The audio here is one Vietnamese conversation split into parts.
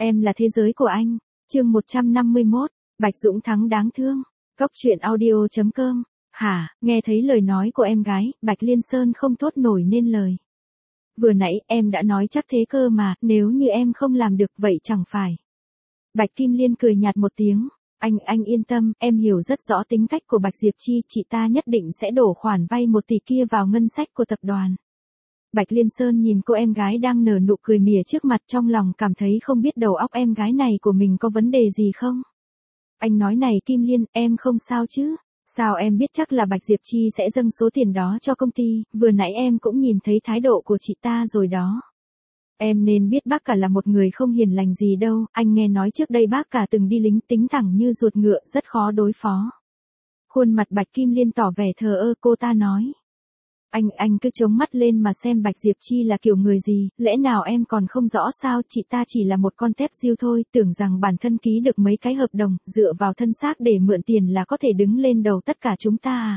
Em là thế giới của anh. Chương 151, Bạch Dũng Thắng đáng thương. Cốc truyện audio.com. Hả, nghe thấy lời nói của em gái, Bạch Liên Sơn không thốt nổi nên lời. Vừa nãy em đã nói chắc thế cơ mà, nếu như em không làm được vậy chẳng phải. Bạch Kim Liên cười nhạt một tiếng. Anh yên tâm, em hiểu rất rõ tính cách của Bạch Diệp Chi, chị ta nhất định sẽ đổ khoản vay 1 tỷ kia vào ngân sách của tập đoàn. Bạch Liên Sơn nhìn cô em gái đang nở nụ cười mỉa trước mặt, trong lòng cảm thấy không biết đầu óc em gái này của mình có vấn đề gì không. Anh nói này Kim Liên, em không sao chứ? Sao em biết chắc là Bạch Diệp Chi sẽ dâng số tiền đó cho công ty, vừa nãy em cũng nhìn thấy thái độ của chị ta rồi đó. Em nên biết bác cả là một người không hiền lành gì đâu, anh nghe nói trước đây bác cả từng đi lính, tính thẳng như ruột ngựa, rất khó đối phó. Khuôn mặt Bạch Kim Liên tỏ vẻ thờ ơ, cô ta nói. Anh cứ chống mắt lên mà xem Bạch Diệp Chi là kiểu người gì, lẽ nào em còn không rõ sao, chị ta chỉ là một con tép diêu thôi, tưởng rằng bản thân ký được mấy cái hợp đồng, dựa vào thân xác để mượn tiền là có thể đứng lên đầu tất cả chúng ta à.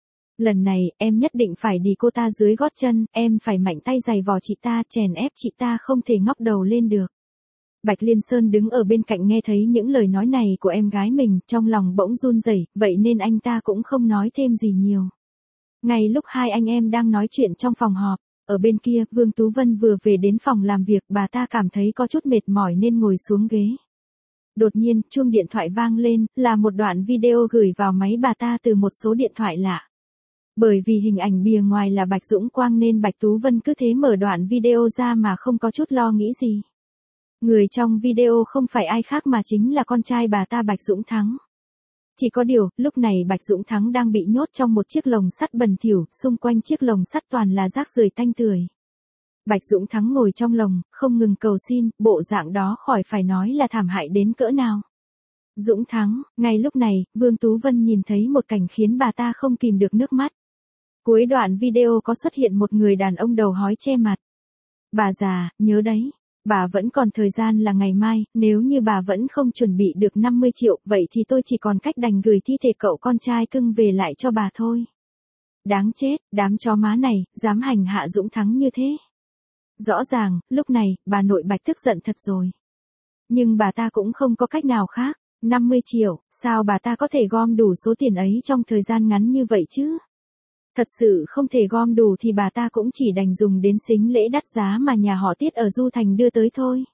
Lần này, em nhất định phải đi cô ta dưới gót chân, em phải mạnh tay giày vò chị ta, chèn ép chị ta không thể ngóc đầu lên được. Bạch Liên Sơn đứng ở bên cạnh nghe thấy những lời nói này của em gái mình, trong lòng bỗng run rẩy, vậy nên anh ta cũng không nói thêm gì nhiều. Ngay lúc hai anh em đang nói chuyện trong phòng họp, ở bên kia, Vương Tú Vân vừa về đến phòng làm việc, bà ta cảm thấy có chút mệt mỏi nên ngồi xuống ghế. Đột nhiên, chuông điện thoại vang lên, là một đoạn video gửi vào máy bà ta từ một số điện thoại lạ. Bởi vì hình ảnh bìa ngoài là Bạch Dũng Quang nên Bạch Tú Vân cứ thế mở đoạn video ra mà không có chút lo nghĩ gì. Người trong video không phải ai khác mà chính là con trai bà ta Bạch Dũng Thắng. Chỉ có điều, lúc này Bạch Dũng Thắng đang bị nhốt trong một chiếc lồng sắt bẩn thỉu, xung quanh chiếc lồng sắt toàn là rác rưởi tanh tưởi. Bạch Dũng Thắng ngồi trong lồng, không ngừng cầu xin, bộ dạng đó khỏi phải nói là thảm hại đến cỡ nào. Dũng Thắng, ngay lúc này, Vương Tú Vân nhìn thấy một cảnh khiến bà ta không kìm được nước mắt. Cuối đoạn video có xuất hiện một người đàn ông đầu hói che mặt. Bà già, nhớ đấy. Bà vẫn còn thời gian là ngày mai, nếu như bà vẫn không chuẩn bị được 50 triệu, vậy thì tôi chỉ còn cách đành gửi thi thể cậu con trai cưng về lại cho bà thôi. Đáng chết, đám chó má này, dám hành hạ Dũng Thắng như thế. Rõ ràng, lúc này, bà nội Bạch tức giận thật rồi. Nhưng bà ta cũng không có cách nào khác, 50 triệu, sao bà ta có thể gom đủ số tiền ấy trong thời gian ngắn như vậy chứ? Thật sự không thể gom đủ thì bà ta cũng chỉ đành dùng đến sính lễ đắt giá mà nhà họ Tiết ở Du Thành đưa tới thôi.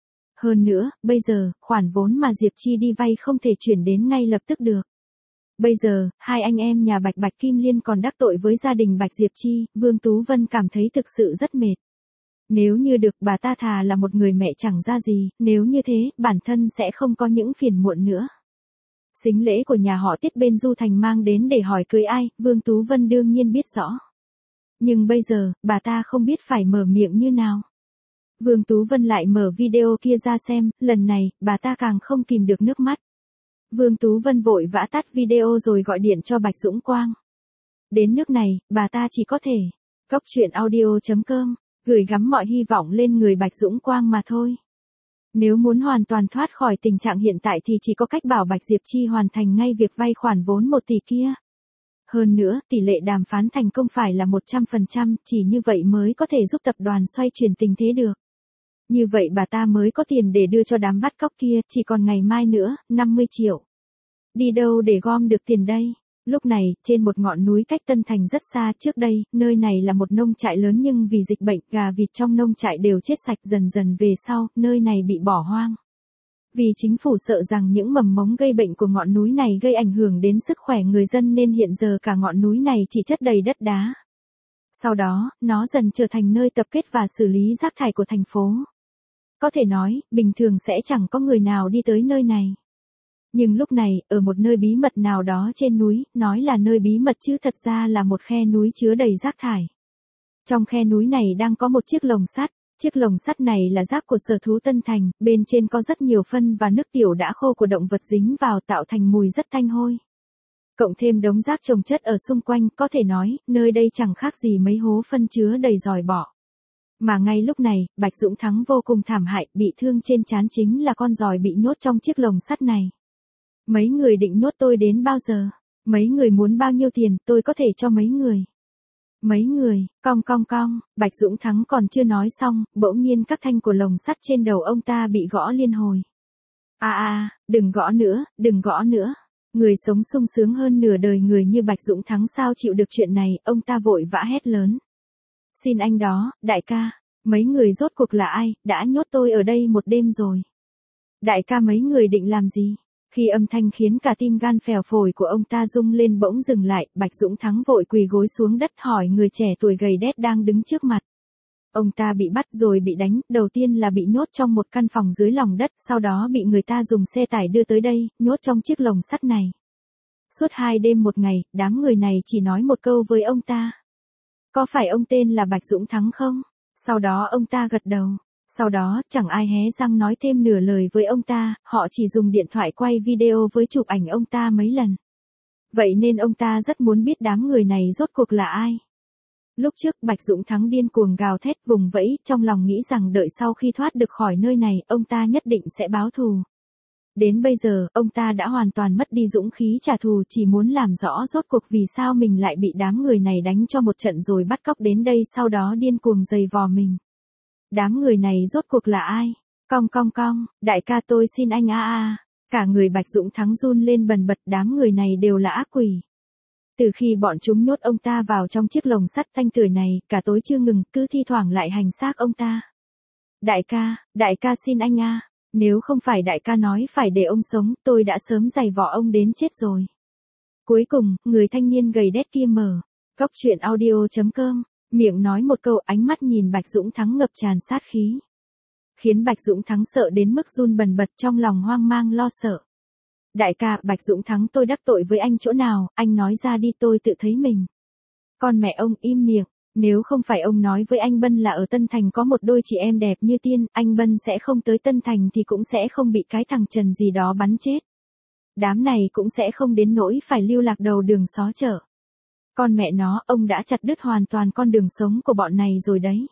Hơn nữa, bây giờ, khoản vốn mà Diệp Chi đi vay không thể chuyển đến ngay lập tức được. Bây giờ, hai anh em nhà Bạch Kim Liên còn đắc tội với gia đình Bạch Diệp Chi, Vương Tú Vân cảm thấy thực sự rất mệt. Nếu như được, bà ta thà là một người mẹ chẳng ra gì, nếu như thế, bản thân sẽ không có những phiền muộn nữa. Sính lễ của nhà họ Tiết bên Du Thành mang đến để hỏi cưới ai, Vương Tú Vân đương nhiên biết rõ. Nhưng bây giờ, bà ta không biết phải mở miệng như nào. Vương Tú Vân lại mở video kia ra xem, lần này, bà ta càng không kìm được nước mắt. Vương Tú Vân vội vã tắt video rồi gọi điện cho Bạch Dũng Quang. Đến nước này, bà ta chỉ có thể, cốc truyện audio.com, gửi gắm mọi hy vọng lên người Bạch Dũng Quang mà thôi. Nếu muốn hoàn toàn thoát khỏi tình trạng hiện tại thì chỉ có cách bảo Bạch Diệp Chi hoàn thành ngay việc vay khoản vốn 1 tỷ kia. Hơn nữa, tỷ lệ đàm phán thành công phải là 100%, chỉ như vậy mới có thể giúp tập đoàn xoay chuyển tình thế được. Như vậy bà ta mới có tiền để đưa cho đám bắt cóc kia, chỉ còn ngày mai nữa, 50 triệu. Đi đâu để gom được tiền đây? Lúc này, trên một ngọn núi cách Tân Thành rất xa, trước đây, nơi này là một nông trại lớn nhưng vì dịch bệnh, gà vịt trong nông trại đều chết sạch, dần dần về sau, nơi này bị bỏ hoang. Vì chính phủ sợ rằng những mầm mống gây bệnh của ngọn núi này gây ảnh hưởng đến sức khỏe người dân nên hiện giờ cả ngọn núi này chỉ chất đầy đất đá. Sau đó, nó dần trở thành nơi tập kết và xử lý rác thải của thành phố. Có thể nói, bình thường sẽ chẳng có người nào đi tới nơi này. Nhưng lúc này, ở một nơi bí mật nào đó trên núi, nói là nơi bí mật chứ thật ra là một khe núi chứa đầy rác thải. Trong khe núi này đang có một chiếc lồng sắt. Chiếc lồng sắt này là rác của sở thú Tân Thành, bên trên có rất nhiều phân và nước tiểu đã khô của động vật dính vào tạo thành mùi rất tanh hôi. Cộng thêm đống rác chồng chất ở xung quanh, có thể nói, nơi đây chẳng khác gì mấy hố phân chứa đầy giòi bọ. Mà ngay lúc này, Bạch Dũng Thắng vô cùng thảm hại, bị thương trên trán chính là con giòi bị nhốt trong chiếc lồng sắt này. Mấy người định nhốt tôi đến bao giờ? Mấy người muốn bao nhiêu tiền, tôi có thể cho mấy người. Mấy người, cong, Bạch Dũng Thắng còn chưa nói xong, bỗng nhiên các thanh của lồng sắt trên đầu ông ta bị gõ liên hồi. Đừng gõ nữa. Người sống sung sướng hơn nửa đời người như Bạch Dũng Thắng sao chịu được chuyện này, ông ta vội vã hét lớn. Xin anh đó, đại ca, mấy người rốt cuộc là ai, đã nhốt tôi ở đây một đêm rồi. Đại ca mấy người định làm gì? Khi âm thanh khiến cả tim gan phèo phổi của ông ta rung lên bỗng dừng lại, Bạch Dũng Thắng vội quỳ gối xuống đất hỏi người trẻ tuổi gầy đét đang đứng trước mặt. Ông ta bị bắt rồi bị đánh, đầu tiên là bị nhốt trong một căn phòng dưới lòng đất, sau đó bị người ta dùng xe tải đưa tới đây, nhốt trong chiếc lồng sắt này. Suốt 2 đêm 1 ngày, đám người này chỉ nói một câu với ông ta. Có phải ông tên là Bạch Dũng Thắng không? Sau đó ông ta gật đầu. Sau đó, chẳng ai hé răng nói thêm nửa lời với ông ta, họ chỉ dùng điện thoại quay video với chụp ảnh ông ta mấy lần. Vậy nên ông ta rất muốn biết đám người này rốt cuộc là ai. Lúc trước Bạch Dũng Thắng điên cuồng gào thét vùng vẫy, trong lòng nghĩ rằng đợi sau khi thoát được khỏi nơi này, ông ta nhất định sẽ báo thù. Đến bây giờ, ông ta đã hoàn toàn mất đi dũng khí trả thù, chỉ muốn làm rõ rốt cuộc vì sao mình lại bị đám người này đánh cho một trận rồi bắt cóc đến đây, sau đó điên cuồng giày vò mình. Đám người này rốt cuộc là ai? Cong, đại ca tôi xin anh Cả người Bạch Dũng Thắng run lên bần bật, đám người này đều là ác quỷ. Từ khi bọn chúng nhốt ông ta vào trong chiếc lồng sắt tanh tưởi này, cả tối chưa ngừng, cứ thi thoảng lại hành xác ông ta. Đại ca xin anh nếu không phải đại ca nói phải để ông sống, tôi đã sớm giày vò ông đến chết rồi. Cuối cùng, người thanh niên gầy đét kia mở cốc truyện audio.com, miệng nói một câu, ánh mắt nhìn Bạch Dũng Thắng ngập tràn sát khí. Khiến Bạch Dũng Thắng sợ đến mức run bần bật, trong lòng hoang mang lo sợ. Đại ca, Bạch Dũng Thắng tôi đắc tội với anh chỗ nào, anh nói ra đi, tôi tự thấy mình. Con mẹ ông im miệng, nếu không phải ông nói với anh Bân là ở Tân Thành có một đôi chị em đẹp như tiên, anh Bân sẽ không tới Tân Thành thì cũng sẽ không bị cái thằng Trần gì đó bắn chết. Đám này cũng sẽ không đến nỗi phải lưu lạc đầu đường xó chợ. Con mẹ nó, ông đã chặt đứt hoàn toàn con đường sống của bọn này rồi đấy.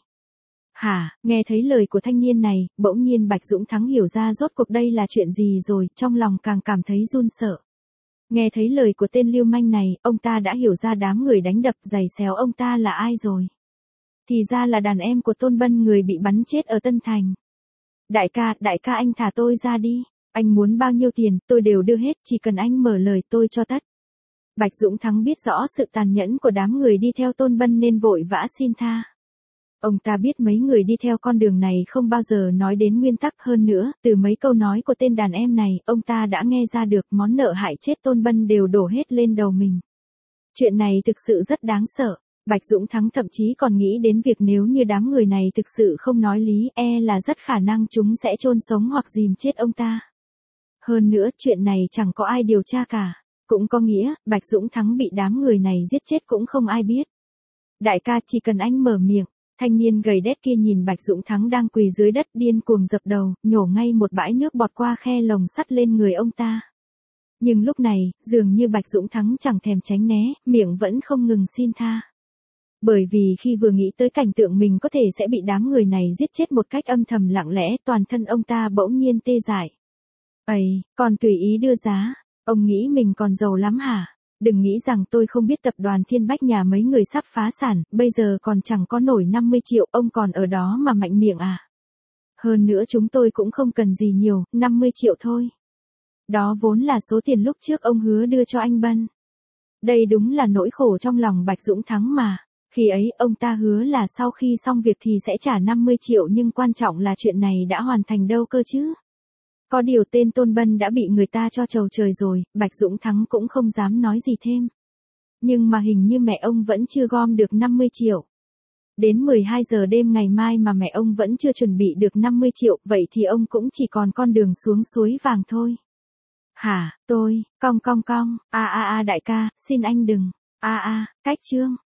Nghe thấy lời của thanh niên này, bỗng nhiên Bạch Dũng Thắng hiểu ra rốt cuộc đây là chuyện gì rồi, trong lòng càng cảm thấy run sợ. Nghe thấy lời của tên lưu manh này, ông ta đã hiểu ra đám người đánh đập giày xéo ông ta là ai rồi. Thì ra là đàn em của Tôn Bân, người bị bắn chết ở Tân Thành. Đại ca anh thả tôi ra đi, anh muốn bao nhiêu tiền, tôi đều đưa hết, chỉ cần anh mở lời tôi cho tất. Bạch Dũng Thắng biết rõ sự tàn nhẫn của đám người đi theo Tôn Bân nên vội vã xin tha. Ông ta biết mấy người đi theo con đường này không bao giờ nói đến nguyên tắc, hơn nữa, từ mấy câu nói của tên đàn em này, ông ta đã nghe ra được món nợ hại chết Tôn Bân đều đổ hết lên đầu mình. Chuyện này thực sự rất đáng sợ. Bạch Dũng Thắng thậm chí còn nghĩ đến việc nếu như đám người này thực sự không nói lý, là rất khả năng chúng sẽ chôn sống hoặc dìm chết ông ta. Hơn nữa, chuyện này chẳng có ai điều tra cả. Cũng có nghĩa, Bạch Dũng Thắng bị đám người này giết chết cũng không ai biết. Đại ca, chỉ cần anh mở miệng. Thanh niên gầy đét kia nhìn Bạch Dũng Thắng đang quỳ dưới đất điên cuồng dập đầu, nhổ ngay một bãi nước bọt qua khe lồng sắt lên người ông ta. Nhưng lúc này, dường như Bạch Dũng Thắng chẳng thèm tránh né, miệng vẫn không ngừng xin tha. Bởi vì khi vừa nghĩ tới cảnh tượng mình có thể sẽ bị đám người này giết chết một cách âm thầm lặng lẽ, toàn thân ông ta bỗng nhiên tê dại. Còn tùy ý đưa giá, ông nghĩ mình còn giàu lắm hả? Đừng nghĩ rằng tôi không biết tập đoàn Thiên Bách nhà mấy người sắp phá sản, bây giờ còn chẳng có nổi 50 triệu, ông còn ở đó mà mạnh miệng à? Hơn nữa chúng tôi cũng không cần gì nhiều, 50 triệu thôi. Đó vốn là số tiền lúc trước ông hứa đưa cho anh Bân. Đây đúng là nỗi khổ trong lòng Bạch Dũng Thắng mà. Khi ấy, ông ta hứa là sau khi xong việc thì sẽ trả 50 triệu, nhưng quan trọng là chuyện này đã hoàn thành đâu cơ chứ. Có điều tên Tôn Bân đã bị người ta cho trầu trời rồi, Bạch Dũng Thắng cũng không dám nói gì thêm. Nhưng mà hình như mẹ ông vẫn chưa gom được 50 triệu. Đến 12 giờ đêm ngày mai mà mẹ ông vẫn chưa chuẩn bị được 50 triệu, vậy thì ông cũng chỉ còn con đường xuống suối vàng thôi. Tôi, cong, đại ca, xin anh đừng, cách chương.